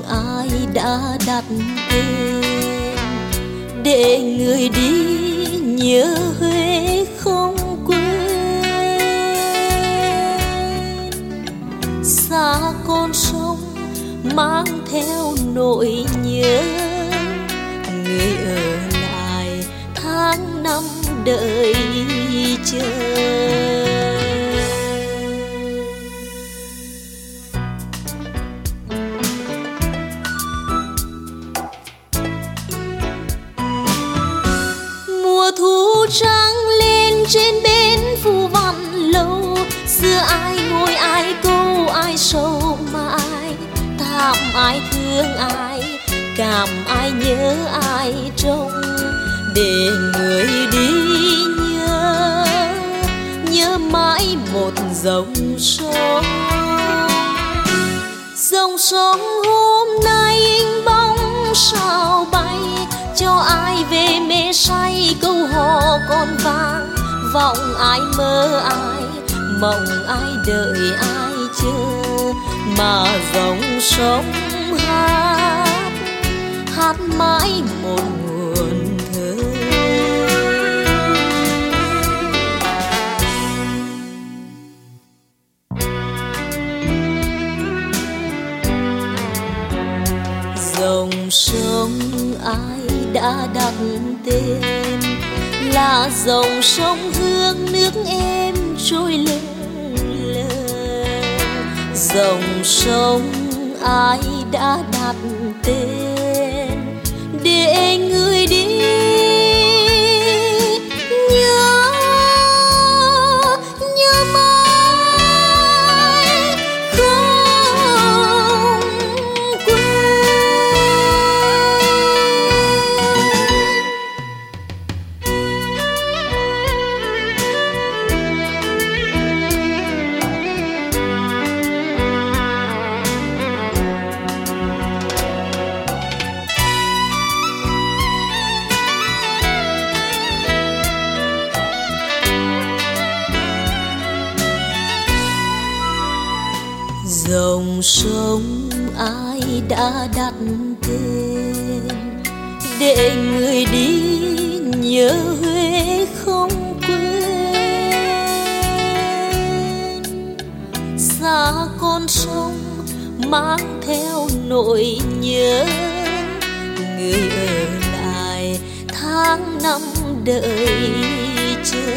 ai đã đặt tên để người đi nhớ Huế không quên. Xa con sông mang theo nỗi nhớ, người ở lại tháng năm đợi chờ. Mùa thu trắng lên trên bến Phù Vạn Lâu, xưa ai ngồi ai câu ai sầu mà ai thảm ai thương ai, cảm ai nhớ ai trông, để người đi nhớ mãi một dòng sông. Dòng sông hôm nay in bóng sao bay, cho ai về mê say câu hò còn vang. Vọng ai mơ ai, mộng ai đợi ai chờ, mà dòng sông hát mãi một nguồn thơ. Dòng sông ai đã đặt tên là dòng sông hương nước êm trôi lững lờ. Dòng sông ai đã đặt tên để người đi nhớ mãi không quên. Dòng sông ai đã đặt tên để người đi nhớ Huế không quên. Xa con sông mang theo nỗi nhớ, người ở lại tháng năm đợi chờ.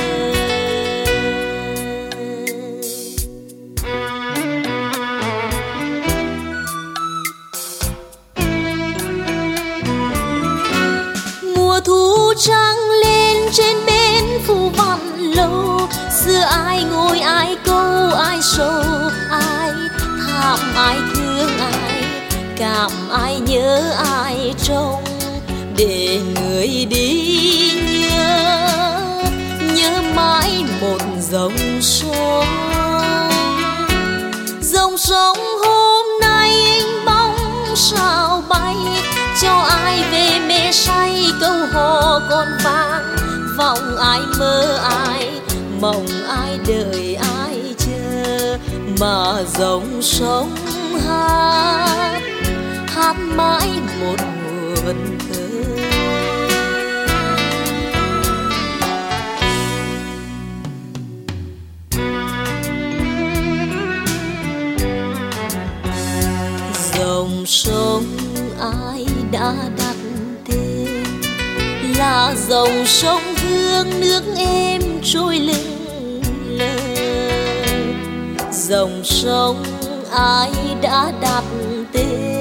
Thu trắng lên trên bến Phù Vạn Lâu, xưa ai ngồi ai câu ai sầu ai thảm ai thương ai, cảm ai nhớ ai trông, để người đi nhớ mãi một dòng sông. Dòng sông hôm nay in bóng sao bay, cho ai về mê say câu hò còn vang. Vọng ai mơ ai, mộng ai đợi ai chờ, mà dòng sông hát mãi một nguồn thơ. Dòng sông ai đã đặt tên là dòng sông hương nước êm trôi lững lờ. Dòng sông ai đã đặt tên